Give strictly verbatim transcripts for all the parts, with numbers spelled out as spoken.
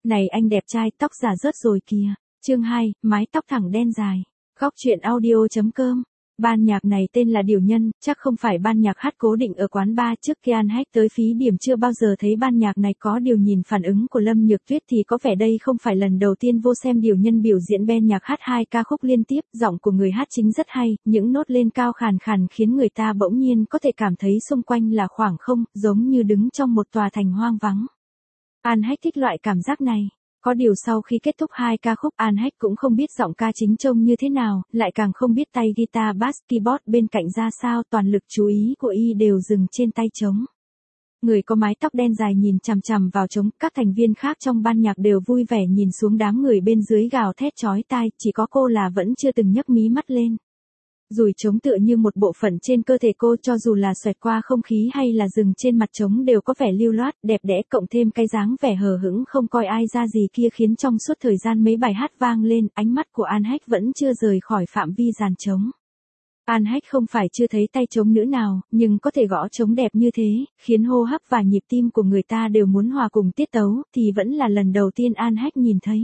Này anh đẹp trai, tóc giả rớt rồi kìa. Chương hai, mái tóc thẳng đen dài. Góc truyện audio.com. Ban nhạc này tên là Điều Nhân, chắc không phải ban nhạc hát cố định ở quán bar. Trước khi An Hách tới Phí Điểm chưa bao giờ thấy ban nhạc này, có điều nhìn phản ứng của Lâm Nhược Tuyết thì có vẻ đây không phải lần đầu tiên vô xem Điều Nhân biểu diễn ban nhạc hát hai ca khúc liên tiếp. Giọng của người hát chính rất hay, những nốt lên cao khàn khàn khiến người ta bỗng nhiên có thể cảm thấy xung quanh là khoảng không, giống như đứng trong một tòa thành hoang vắng. An Hách thích loại cảm giác này. Có điều sau khi kết thúc hai ca khúc, An Hách cũng không biết giọng ca chính trông như thế nào, lại càng không biết tay guitar bass keyboard bên cạnh ra sao, toàn lực chú ý của y đều dừng trên tay trống. Người có mái tóc đen dài nhìn chằm chằm vào trống, các thành viên khác trong ban nhạc đều vui vẻ nhìn xuống đám người bên dưới gào thét chói tai, chỉ có cô là vẫn chưa từng nhấc mí mắt lên. Dùi trống tựa như một bộ phận trên cơ thể cô, cho dù là xoẹt qua không khí hay là dừng trên mặt trống đều có vẻ lưu loát, đẹp đẽ, cộng thêm cái dáng vẻ hờ hững không coi ai ra gì kia khiến trong suốt thời gian mấy bài hát vang lên, ánh mắt của An Hách vẫn chưa rời khỏi phạm vi dàn trống. An Hách không phải chưa thấy tay trống nữ nào, nhưng có thể gõ trống đẹp như thế, khiến hô hấp và nhịp tim của người ta đều muốn hòa cùng tiết tấu, thì vẫn là lần đầu tiên An Hách nhìn thấy.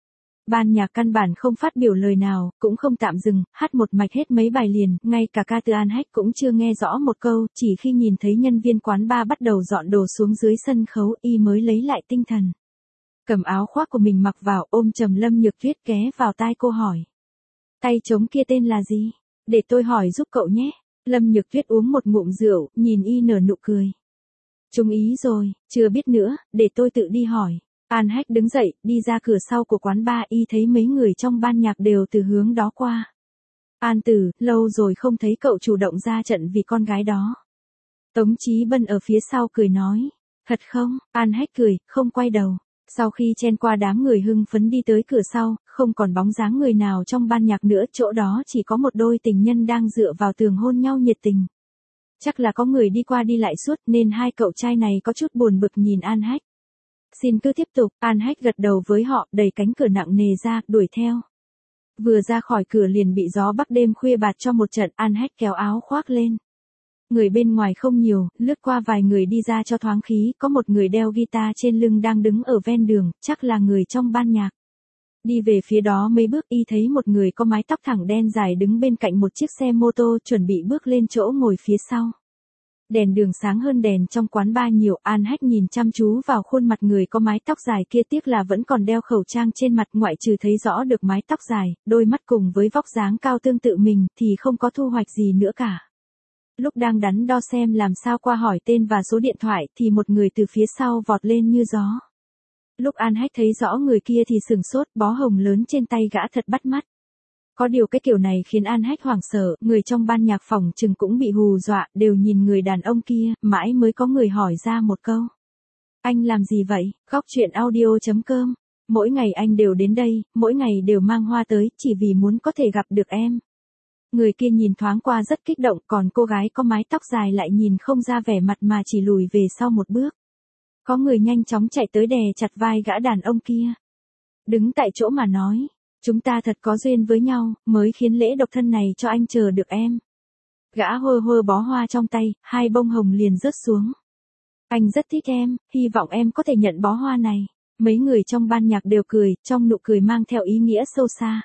Ban nhạc căn bản không phát biểu lời nào, cũng không tạm dừng, hát một mạch hết mấy bài liền, ngay cả ca từ An Hách cũng chưa nghe rõ một câu, chỉ khi nhìn thấy nhân viên quán bar bắt đầu dọn đồ xuống dưới sân khấu, y mới lấy lại tinh thần. Cầm áo khoác của mình mặc vào, ôm chầm Lâm Nhược Tuyết ghé vào tai cô hỏi. Tay trống kia tên là gì? Để tôi hỏi giúp cậu nhé. Lâm Nhược Tuyết uống một ngụm rượu, nhìn y nở nụ cười. Trung ý rồi, chưa biết nữa, để tôi tự đi hỏi. An Hách đứng dậy, đi ra cửa sau của quán bar, y thấy mấy người trong ban nhạc đều từ hướng đó qua. An Tử, lâu rồi không thấy cậu chủ động ra trận vì con gái đó. Tống Chí Bân ở phía sau cười nói. Thật không? An Hách cười, không quay đầu. Sau khi chen qua đám người hưng phấn đi tới cửa sau, không còn bóng dáng người nào trong ban nhạc nữa, chỗ đó chỉ có một đôi tình nhân đang dựa vào tường hôn nhau nhiệt tình. Chắc là có người đi qua đi lại suốt nên hai cậu trai này có chút buồn bực nhìn An Hách. Xin cứ tiếp tục, An Hách gật đầu với họ, đẩy cánh cửa nặng nề ra, đuổi theo. Vừa ra khỏi cửa liền bị gió bắc đêm khuya bạt cho một trận, An Hách kéo áo khoác lên. Người bên ngoài không nhiều, lướt qua vài người đi ra cho thoáng khí, có một người đeo guitar trên lưng đang đứng ở ven đường, chắc là người trong ban nhạc. Đi về phía đó mấy bước y thấy một người có mái tóc thẳng đen dài đứng bên cạnh một chiếc xe mô tô chuẩn bị bước lên chỗ ngồi phía sau. Đèn đường sáng hơn đèn trong quán bar nhiều, An Hách nhìn chăm chú vào khuôn mặt người có mái tóc dài kia, tiếc là vẫn còn đeo khẩu trang trên mặt, ngoại trừ thấy rõ được mái tóc dài, đôi mắt cùng với vóc dáng cao tương tự mình thì không có thu hoạch gì nữa cả. Lúc đang đắn đo xem làm sao qua hỏi tên và số điện thoại thì một người từ phía sau vọt lên như gió. Lúc An Hách thấy rõ người kia thì sửng sốt, bó hồng lớn trên tay gã thật bắt mắt. Có điều cái kiểu này khiến An Hách hoảng sợ, người trong ban nhạc phòng chừng cũng bị hù dọa, đều nhìn người đàn ông kia, mãi mới có người hỏi ra một câu. Anh làm gì vậy? Góc truyện audio.com. Mỗi ngày anh đều đến đây, mỗi ngày đều mang hoa tới, chỉ vì muốn có thể gặp được em. Người kia nhìn thoáng qua rất kích động, còn cô gái có mái tóc dài lại nhìn không ra vẻ mặt mà chỉ lùi về sau một bước. Có người nhanh chóng chạy tới đè chặt vai gã đàn ông kia. Đứng tại chỗ mà nói. Chúng ta thật có duyên với nhau, mới khiến lễ độc thân này cho anh chờ được em. Gã hơ hơ bó hoa trong tay, hai bông hồng liền rớt xuống. Anh rất thích em, hy vọng em có thể nhận bó hoa này. Mấy người trong ban nhạc đều cười, trong nụ cười mang theo ý nghĩa sâu xa.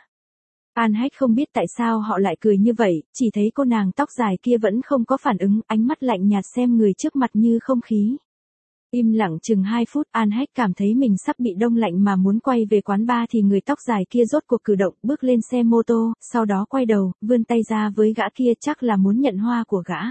An Hách không biết tại sao họ lại cười như vậy, chỉ thấy cô nàng tóc dài kia vẫn không có phản ứng, ánh mắt lạnh nhạt xem người trước mặt như không khí. Im lặng chừng hai phút, An Hách cảm thấy mình sắp bị đông lạnh mà muốn quay về quán bar thì người tóc dài kia rốt cuộc cử động, bước lên xe mô tô, sau đó quay đầu, vươn tay ra với gã kia, chắc là muốn nhận hoa của gã.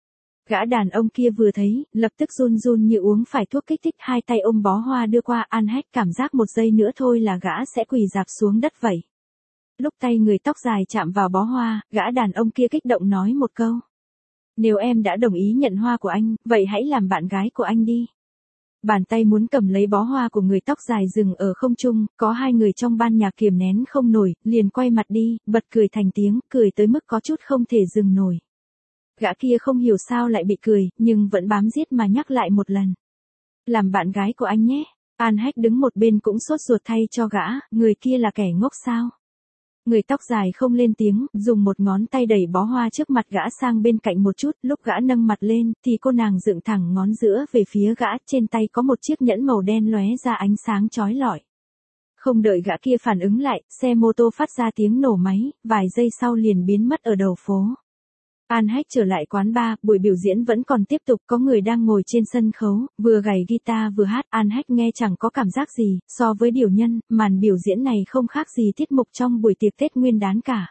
Gã đàn ông kia vừa thấy, lập tức run run như uống phải thuốc kích thích, hai tay ôm bó hoa đưa qua. An Hách cảm giác một giây nữa thôi là gã sẽ quỳ rạp xuống đất vậy. Lúc tay người tóc dài chạm vào bó hoa, gã đàn ông kia kích động nói một câu. Nếu em đã đồng ý nhận hoa của anh, vậy hãy làm bạn gái của anh đi. Bàn tay muốn cầm lấy bó hoa của người tóc dài dừng ở không trung, có hai người trong ban nhạc kiềm nén không nổi, liền quay mặt đi, bật cười thành tiếng, cười tới mức có chút không thể dừng nổi. Gã kia không hiểu sao lại bị cười, nhưng vẫn bám giết mà nhắc lại một lần. Làm bạn gái của anh nhé. An Hách đứng một bên cũng sốt ruột thay cho gã, người kia là kẻ ngốc sao? Người tóc dài không lên tiếng, dùng một ngón tay đẩy bó hoa trước mặt gã sang bên cạnh một chút, lúc gã nâng mặt lên, thì cô nàng dựng thẳng ngón giữa về phía gã, trên tay có một chiếc nhẫn màu đen lóe ra ánh sáng chói lọi. Không đợi gã kia phản ứng lại, xe mô tô phát ra tiếng nổ máy, vài giây sau liền biến mất ở đầu phố. An Hách trở lại quán bar, buổi biểu diễn vẫn còn tiếp tục, có người đang ngồi trên sân khấu, vừa gảy guitar vừa hát, An Hách nghe chẳng có cảm giác gì, so với Điều Nhân, màn biểu diễn này không khác gì tiết mục trong buổi tiệc Tết Nguyên đán cả.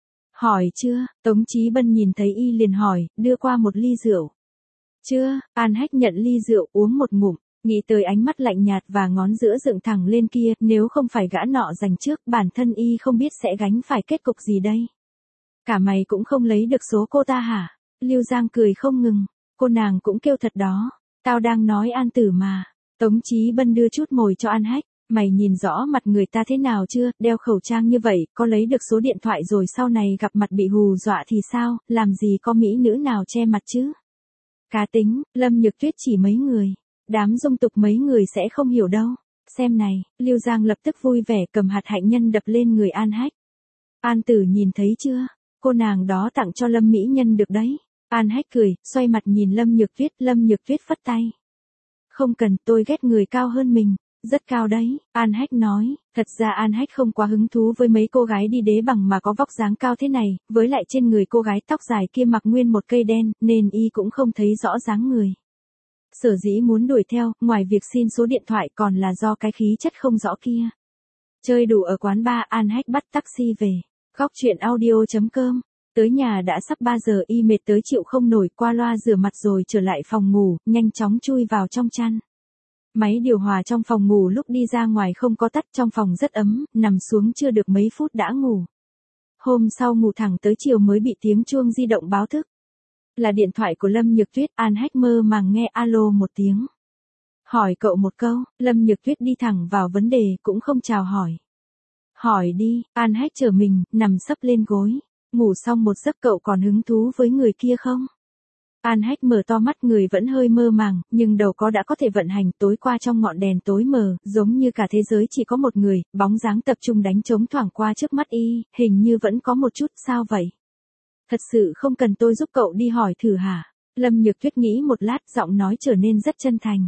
Hỏi chưa, Tống Chí Bân nhìn thấy y liền hỏi, đưa qua một ly rượu. Chưa, An Hách nhận ly rượu uống một ngụm, nghĩ tới ánh mắt lạnh nhạt và ngón giữa dựng thẳng lên kia, nếu không phải gã nọ giành trước, bản thân y không biết sẽ gánh phải kết cục gì đây. Cả mày cũng không lấy được số cô ta hả? Lưu Giang cười không ngừng, cô nàng cũng kêu thật đó, tao đang nói An Tử mà. Tống Chí Bân đưa chút mồi cho An Hách, mày nhìn rõ mặt người ta thế nào chưa, đeo khẩu trang như vậy, có lấy được số điện thoại rồi sau này gặp mặt bị hù dọa thì sao, làm gì có mỹ nữ nào che mặt chứ? Cá tính, Lâm Nhược Tuyết chỉ mấy người, đám dung tục mấy người sẽ không hiểu đâu. Xem này, Lưu Giang lập tức vui vẻ cầm hạt hạnh nhân đập lên người An Hách. An Tử nhìn thấy chưa? Cô nàng đó tặng cho Lâm mỹ nhân được đấy. An Hách cười, xoay mặt nhìn Lâm Nhược Tuyết, Lâm Nhược Tuyết phất tay. Không cần, tôi ghét người cao hơn mình, rất cao đấy, An Hách nói, thật ra An Hách không quá hứng thú với mấy cô gái đi đế bằng mà có vóc dáng cao thế này, với lại trên người cô gái tóc dài kia mặc nguyên một cây đen, nên y cũng không thấy rõ dáng người. Sở dĩ muốn đuổi theo, ngoài việc xin số điện thoại còn là do cái khí chất không rõ kia. Chơi đủ ở quán bar, An Hách bắt taxi về. Góc truyện audio chấm com. Tới nhà đã sắp ba giờ, y mệt tới chịu không nổi, qua loa rửa mặt rồi trở lại phòng ngủ, nhanh chóng chui vào trong chăn. Máy điều hòa trong phòng ngủ lúc đi ra ngoài không có tắt, trong phòng rất ấm, nằm xuống chưa được mấy phút đã ngủ. Hôm sau ngủ thẳng tới chiều mới bị tiếng chuông di động báo thức. Là điện thoại của Lâm Nhược Tuyết, An Hách mơ màng nghe alo một tiếng. Hỏi cậu một câu, Lâm Nhược Tuyết đi thẳng vào vấn đề, cũng không chào hỏi. Hỏi đi, An Hách trở mình, nằm sấp lên gối. Ngủ xong một giấc cậu còn hứng thú với người kia không? An Hách mở to mắt, người vẫn hơi mơ màng, nhưng đầu có đã có thể vận hành. Tối qua trong ngọn đèn tối mờ, giống như cả thế giới chỉ có một người, bóng dáng tập trung đánh trống thoảng qua trước mắt y, hình như vẫn có một chút, sao vậy? Thật sự không cần tôi giúp cậu đi hỏi thử hả? Lâm Nhược Tuyết nghĩ một lát, giọng nói trở nên rất chân thành.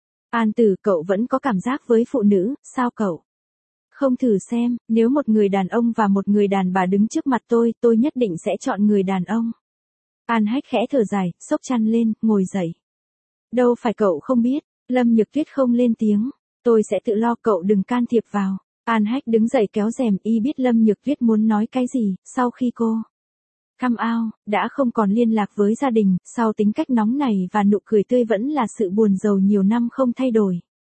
An Tử, cậu vẫn có cảm giác với phụ nữ, sao cậu? Không thử xem, nếu một người đàn ông và một người đàn bà đứng trước mặt tôi, tôi nhất định sẽ chọn người đàn ông. An Hách khẽ thở dài, xốc chăn lên, ngồi dậy. Đâu phải cậu không biết, Lâm Nhược Tuyết không lên tiếng. Tôi sẽ tự lo, cậu đừng can thiệp vào. An Hách đứng dậy kéo rèm, y biết Lâm Nhược Tuyết muốn nói cái gì, sau khi cô come out, đã không còn liên lạc với gia đình, sau tính cách nóng này và nụ cười tươi vẫn là sự buồn rầu nhiều năm không thay đổi.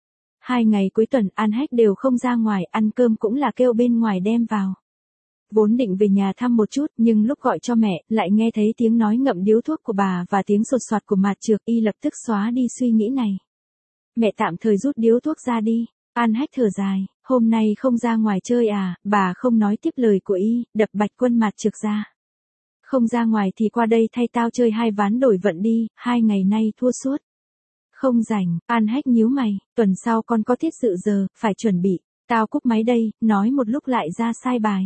Hai ngày cuối tuần An Hách đều không ra ngoài, ăn cơm cũng là kêu bên ngoài đem vào. Vốn định về nhà thăm một chút, nhưng lúc gọi cho mẹ, lại nghe thấy tiếng nói ngậm điếu thuốc của bà và tiếng sột soạt của Mạt Trược, y lập tức xóa đi suy nghĩ này. Mẹ tạm thời rút điếu thuốc ra đi. An Hách thở dài, hôm nay không ra ngoài chơi à, bà không nói tiếp lời của y, đập Bạch Quân Mạt Trược ra. Không ra ngoài thì qua đây thay tao chơi hai ván đổi vận đi, hai ngày nay thua suốt. Không rảnh, An Hách nhíu mày, tuần sau con có tiết dự giờ, phải chuẩn bị. Tao cúp máy đây, nói một lúc lại ra sai bài.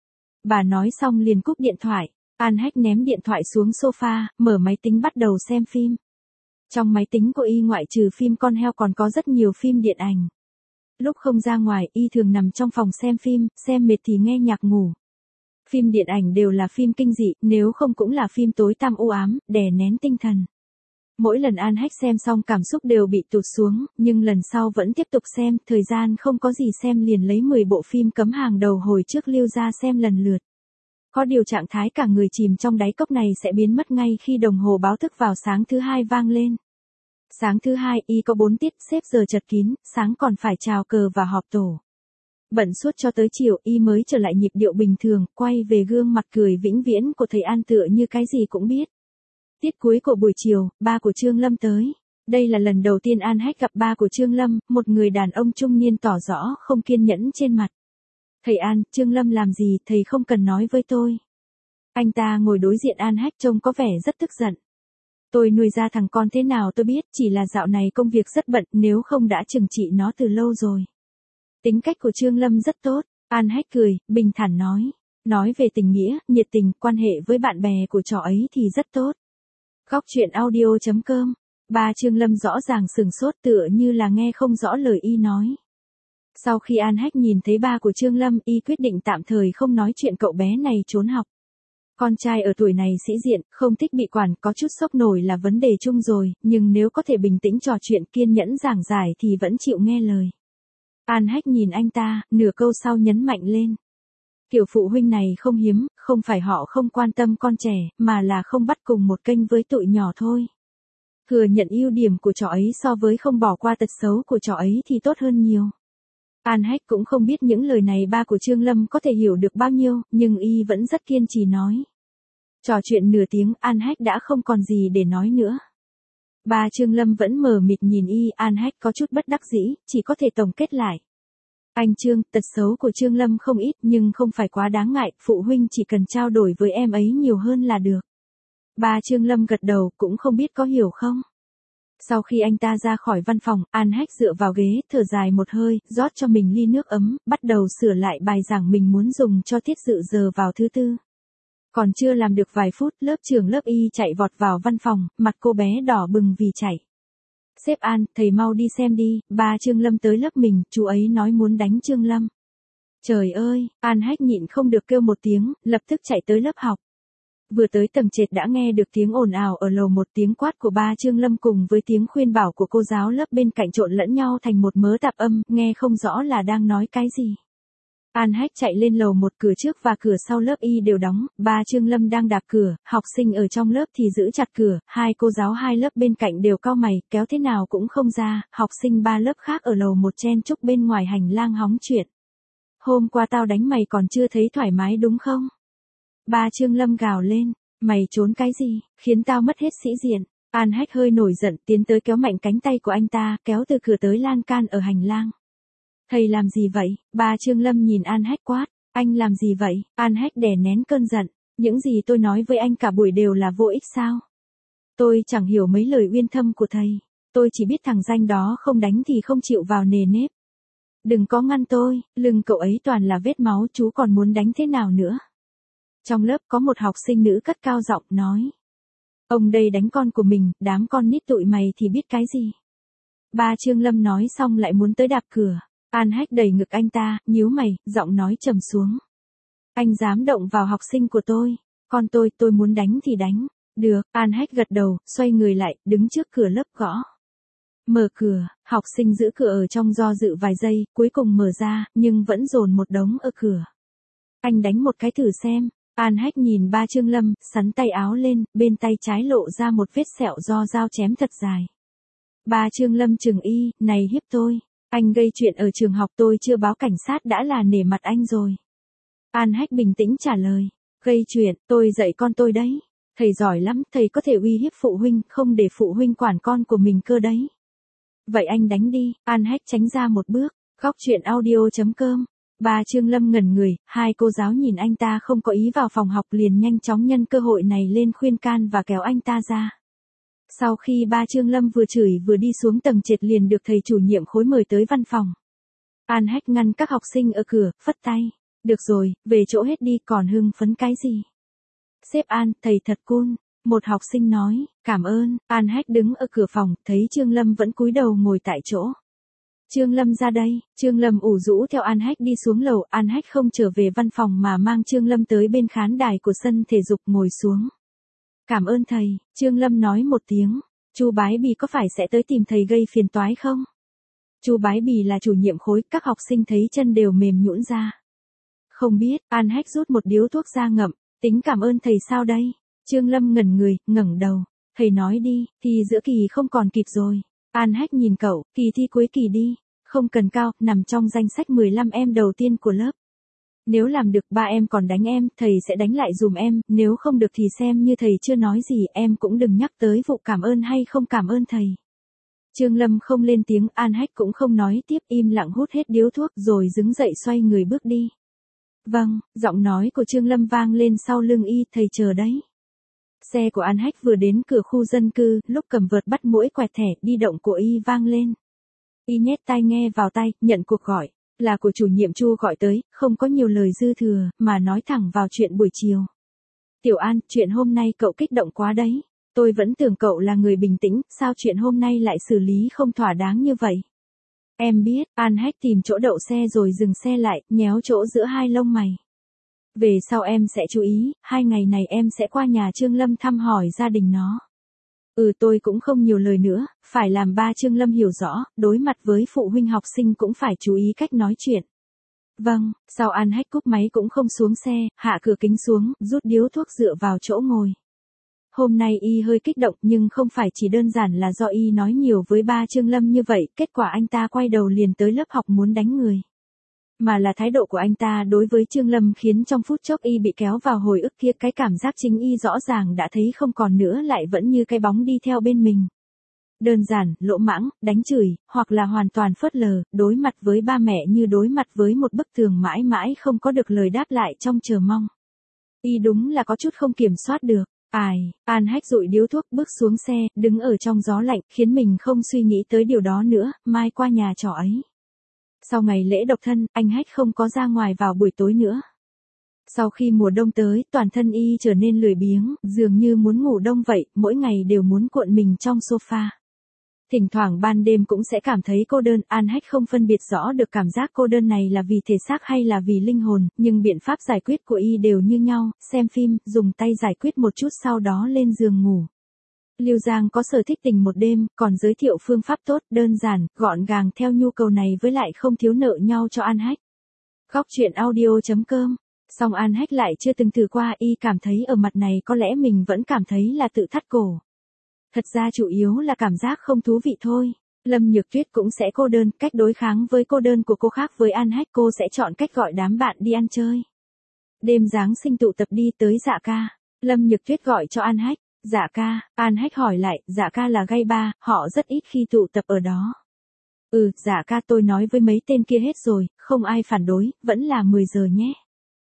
Bà nói xong liền cúp điện thoại. An Hách ném điện thoại xuống sofa, mở máy tính bắt đầu xem phim. Trong máy tính của y ngoại trừ phim con heo còn có rất nhiều phim điện ảnh. Lúc không ra ngoài, y thường nằm trong phòng xem phim, xem mệt thì nghe nhạc ngủ. Phim điện ảnh đều là phim kinh dị, nếu không cũng là phim tối tăm u ám, đè nén tinh thần. Mỗi lần An Hách xem xong cảm xúc đều bị tụt xuống, nhưng lần sau vẫn tiếp tục xem, thời gian không có gì xem liền lấy mười bộ phim cấm hàng đầu hồi trước lưu ra xem lần lượt. Có điều trạng thái cả người chìm trong đáy cốc này sẽ biến mất ngay khi đồng hồ báo thức vào sáng thứ hai vang lên. Sáng thứ hai y có bốn tiết, xếp giờ chật kín, sáng còn phải chào cờ và họp tổ. Bận suốt cho tới chiều y mới trở lại nhịp điệu bình thường, quay về gương mặt cười vĩnh viễn của thầy An tựa như cái gì cũng biết. Tiết cuối của buổi chiều, ba của Trương Lâm tới. Đây là lần đầu tiên An Hách gặp ba của Trương Lâm, một người đàn ông trung niên tỏ rõ không kiên nhẫn trên mặt. Thầy An, Trương Lâm làm gì, thầy không cần nói với tôi. Anh ta ngồi đối diện An Hách trông có vẻ rất tức giận. Tôi nuôi ra thằng con thế nào tôi biết, chỉ là dạo này công việc rất bận, nếu không đã trừng trị nó từ lâu rồi. Tính cách của Trương Lâm rất tốt, An Hách cười, bình thản nói. Nói về tình nghĩa, nhiệt tình, quan hệ với bạn bè của trò ấy thì rất tốt. Góc truyện audio chấm com. Ba Trương Lâm rõ ràng sừng sốt tựa như là nghe không rõ lời y nói. Sau khi An Hách nhìn thấy ba của Trương Lâm, y quyết định tạm thời không nói chuyện cậu bé này trốn học. Con trai ở tuổi này sĩ diện, không thích bị quản, có chút sốc nổi là vấn đề chung rồi, nhưng nếu có thể bình tĩnh trò chuyện kiên nhẫn giảng giải thì vẫn chịu nghe lời. An Hách nhìn anh ta, nửa câu sau nhấn mạnh lên. Kiểu phụ huynh này không hiếm, không phải họ không quan tâm con trẻ, mà là không bắt cùng một kênh với tụi nhỏ thôi. Thừa nhận ưu điểm của trò ấy so với không bỏ qua tật xấu của trò ấy thì tốt hơn nhiều. An Hách cũng không biết những lời này ba của Trương Lâm có thể hiểu được bao nhiêu, nhưng y vẫn rất kiên trì nói. Trò chuyện nửa tiếng, An Hách đã không còn gì để nói nữa. Ba Trương Lâm vẫn mờ mịt nhìn y, An Hách có chút bất đắc dĩ, chỉ có thể tổng kết lại. Anh Trương, tật xấu của Trương Lâm không ít nhưng không phải quá đáng ngại, phụ huynh chỉ cần trao đổi với em ấy nhiều hơn là được. Ba Trương Lâm gật đầu, cũng không biết có hiểu không. Sau khi anh ta ra khỏi văn phòng, An Hách dựa vào ghế, thở dài một hơi, rót cho mình ly nước ấm, bắt đầu sửa lại bài giảng mình muốn dùng cho tiết dự giờ vào thứ tư. Còn chưa làm được vài phút, lớp trưởng lớp y chạy vọt vào văn phòng, mặt cô bé đỏ bừng vì chảy. Sếp An, thầy mau đi xem đi, ba Trương Lâm tới lớp mình, chú ấy nói muốn đánh Trương Lâm. Trời ơi, An Hách nhịn không được kêu một tiếng, lập tức chạy tới lớp học. Vừa tới tầng trệt đã nghe được tiếng ồn ào ở lầu, một tiếng quát của ba Trương Lâm cùng với tiếng khuyên bảo của cô giáo lớp bên cạnh trộn lẫn nhau thành một mớ tạp âm, nghe không rõ là đang nói cái gì. An Hách chạy lên lầu một, cửa trước và cửa sau lớp y đều đóng, ba Trương Lâm đang đạp cửa, học sinh ở trong lớp thì giữ chặt cửa, hai cô giáo hai lớp bên cạnh đều cau mày, kéo thế nào cũng không ra, học sinh ba lớp khác ở lầu một chen chúc bên ngoài hành lang hóng chuyện. Hôm qua tao đánh mày còn chưa thấy thoải mái đúng không? Ba Trương Lâm gào lên, mày trốn cái gì, khiến tao mất hết sĩ diện. An Hách hơi nổi giận, tiến tới kéo mạnh cánh tay của anh ta, kéo từ cửa tới lan can ở hành lang. Thầy làm gì vậy? Ba Trương Lâm nhìn An Hách quát, anh làm gì vậy? An Hách đè nén cơn giận, những gì tôi nói với anh cả buổi đều là vô ích sao? Tôi chẳng hiểu mấy lời uyên thâm của thầy, tôi chỉ biết thằng danh đó không đánh thì không chịu vào nề nếp. Đừng có ngăn tôi, lưng cậu ấy toàn là vết máu, chú còn muốn đánh thế nào nữa? Trong lớp có một học sinh nữ cất cao giọng nói. Ông đây đánh con của mình, đám con nít tụi mày thì biết cái gì? Ba Trương Lâm nói xong lại muốn tới đạp cửa. An Hách đẩy ngực anh ta, nhíu mày, giọng nói trầm xuống. Anh dám động vào học sinh của tôi, con tôi, tôi muốn đánh thì đánh. Được, An Hách gật đầu, xoay người lại, đứng trước cửa lớp gõ. Mở cửa, học sinh giữ cửa ở trong do dự vài giây, cuối cùng mở ra, nhưng vẫn dồn một đống ở cửa. Anh đánh một cái thử xem. An Hách nhìn ba Trương Lâm, sắn tay áo lên, bên tay trái lộ ra một vết sẹo do dao chém thật dài. Ba Trương Lâm chừng y, này hiếp tôi. Anh gây chuyện ở trường học, tôi chưa báo cảnh sát đã là nể mặt anh rồi. An Hách bình tĩnh trả lời. Gây chuyện, tôi dạy con tôi đấy. Thầy giỏi lắm, thầy có thể uy hiếp phụ huynh, không để phụ huynh quản con của mình cơ đấy. Vậy anh đánh đi. An Hách tránh ra một bước. Góc chuyện audio chấm com. Ba Trương Lâm ngẩn người, hai cô giáo nhìn anh ta không có ý vào phòng học liền nhanh chóng nhân cơ hội này lên khuyên can và kéo anh ta ra. Sau khi ba Trương Lâm vừa chửi vừa đi xuống tầng trệt liền được thầy chủ nhiệm khối mời tới văn phòng. An Hách ngăn các học sinh ở cửa, phất tay. Được rồi, về chỗ hết đi, còn hưng phấn cái gì? Sếp An, thầy thật cool. Một học sinh nói, cảm ơn. An Hách đứng ở cửa phòng, thấy Trương Lâm vẫn cúi đầu ngồi tại chỗ. Trương Lâm ra đây. Trương Lâm ủ rũ theo An Hách đi xuống lầu. An Hách không trở về văn phòng mà mang Trương Lâm tới bên khán đài của sân thể dục ngồi xuống. Cảm ơn thầy. Trương Lâm nói một tiếng. Chu Bái Bì có phải sẽ tới tìm thầy gây phiền toái không? Chu Bái Bì là chủ nhiệm khối, các học sinh thấy chân đều mềm nhũn ra. Không biết. An Hách rút một điếu thuốc ra ngậm. Tính cảm ơn thầy sao đây? Trương Lâm ngẩn người, ngẩng đầu. Thầy nói đi, thì giữa kỳ không còn kịp rồi. An Hách nhìn cậu, kỳ thi cuối kỳ đi. Không cần cao, nằm trong danh sách mười lăm em đầu tiên của lớp. Nếu làm được ba em còn đánh em, thầy sẽ đánh lại dùm em, nếu không được thì xem như thầy chưa nói gì, em cũng đừng nhắc tới vụ cảm ơn hay không cảm ơn thầy. Trương Lâm không lên tiếng, An Hách cũng không nói tiếp, im lặng hút hết điếu thuốc rồi đứng dậy xoay người bước đi. Vâng, giọng nói của Trương Lâm vang lên sau lưng y, thầy chờ đấy. Xe của An Hách vừa đến cửa khu dân cư, lúc cầm vợt bắt muỗi quẹt thẻ, di động của y vang lên. Y nhét tai nghe vào tay, nhận cuộc gọi, là của chủ nhiệm Chu gọi tới, không có nhiều lời dư thừa, mà nói thẳng vào chuyện buổi chiều. Tiểu An, chuyện hôm nay cậu kích động quá đấy. Tôi vẫn tưởng cậu là người bình tĩnh, sao chuyện hôm nay lại xử lý không thỏa đáng như vậy? Em biết, An Hách tìm chỗ đậu xe rồi dừng xe lại, nhéo chỗ giữa hai lông mày. Về sau em sẽ chú ý, hai ngày này em sẽ qua nhà Trương Lâm thăm hỏi gia đình nó. Ừ tôi cũng không nhiều lời nữa, phải làm ba Trương Lâm hiểu rõ, đối mặt với phụ huynh học sinh cũng phải chú ý cách nói chuyện. Vâng, sau An Hách cúp máy cũng không xuống xe, hạ cửa kính xuống, rút điếu thuốc dựa vào chỗ ngồi. Hôm nay y hơi kích động nhưng không phải chỉ đơn giản là do y nói nhiều với ba Trương Lâm như vậy, kết quả anh ta quay đầu liền tới lớp học muốn đánh người. Mà là thái độ của anh ta đối với Trương Lâm khiến trong phút chốc y bị kéo vào hồi ức kia, cái cảm giác chính y rõ ràng đã thấy không còn nữa lại vẫn như cái bóng đi theo bên mình. Đơn giản, lỗ mãng, đánh chửi, hoặc là hoàn toàn phớt lờ, đối mặt với ba mẹ như đối mặt với một bức tường mãi mãi không có được lời đáp lại trong chờ mong. Y đúng là có chút không kiểm soát được. Ai, An Hách dụi điếu thuốc bước xuống xe, đứng ở trong gió lạnh, khiến mình không suy nghĩ tới điều đó nữa, mai qua nhà trọ ấy. Sau ngày lễ độc thân, anh Hách không có ra ngoài vào buổi tối nữa. Sau khi mùa đông tới, toàn thân y trở nên lười biếng, dường như muốn ngủ đông vậy, mỗi ngày đều muốn cuộn mình trong sofa. Thỉnh thoảng ban đêm cũng sẽ cảm thấy cô đơn, An Hách không phân biệt rõ được cảm giác cô đơn này là vì thể xác hay là vì linh hồn, nhưng biện pháp giải quyết của y đều như nhau, xem phim, dùng tay giải quyết một chút sau đó lên giường ngủ. Lưu Giang có sở thích tình một đêm, còn giới thiệu phương pháp tốt, đơn giản, gọn gàng theo nhu cầu này với lại không thiếu nợ nhau cho An Hách. Góc truyện audio chấm com. Song An Hách lại chưa từng thử qua, y cảm thấy ở mặt này có lẽ mình vẫn cảm thấy là tự thắt cổ. Thật ra chủ yếu là cảm giác không thú vị thôi. Lâm Nhược Tuyết cũng sẽ cô đơn, cách đối kháng với cô đơn của cô khác với An Hách, cô sẽ chọn cách gọi đám bạn đi ăn chơi. Đêm Giáng sinh tụ tập đi tới Dạ Ca. Lâm Nhược Tuyết gọi cho An Hách. Dạ Ca, An Hách hỏi lại, Dạ Ca là gay bar, họ rất ít khi tụ tập ở đó. Ừ, Dạ Ca tôi nói với mấy tên kia hết rồi, không ai phản đối, vẫn là mười giờ nhé.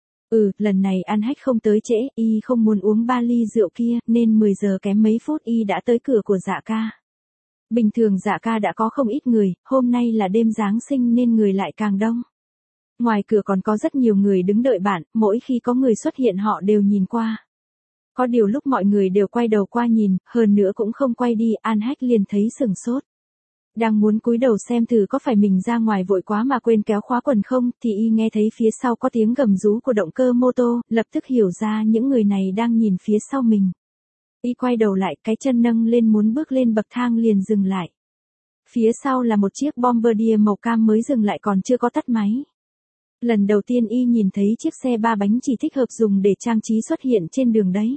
Ừ, lần này An Hách không tới trễ, y không muốn uống ba ly rượu kia, nên mười giờ kém mấy phút y đã tới cửa của Dạ Ca. Bình thường Dạ Ca đã có không ít người, hôm nay là đêm Giáng sinh nên người lại càng đông. Ngoài cửa còn có rất nhiều người đứng đợi bạn, mỗi khi có người xuất hiện họ đều nhìn qua. Có điều lúc mọi người đều quay đầu qua nhìn, hơn nữa cũng không quay đi, An Hách liền thấy sừng sốt. Đang muốn cúi đầu xem thử có phải mình ra ngoài vội quá mà quên kéo khóa quần không, thì y nghe thấy phía sau có tiếng gầm rú của động cơ mô tô, lập tức hiểu ra những người này đang nhìn phía sau mình. Y quay đầu lại, cái chân nâng lên muốn bước lên bậc thang liền dừng lại. Phía sau là một chiếc Bombardier màu cam mới dừng lại còn chưa có tắt máy. Lần đầu tiên y nhìn thấy chiếc xe ba bánh chỉ thích hợp dùng để trang trí xuất hiện trên đường đấy.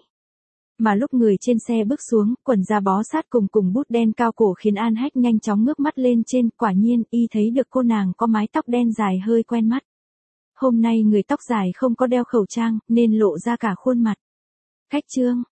Mà lúc người trên xe bước xuống, quần da bó sát cùng cùng bút đen cao cổ khiến An Hách nhanh chóng ngước mắt lên trên, quả nhiên, y thấy được cô nàng có mái tóc đen dài hơi quen mắt. Hôm nay người tóc dài không có đeo khẩu trang, nên lộ ra cả khuôn mặt. Khách Trương,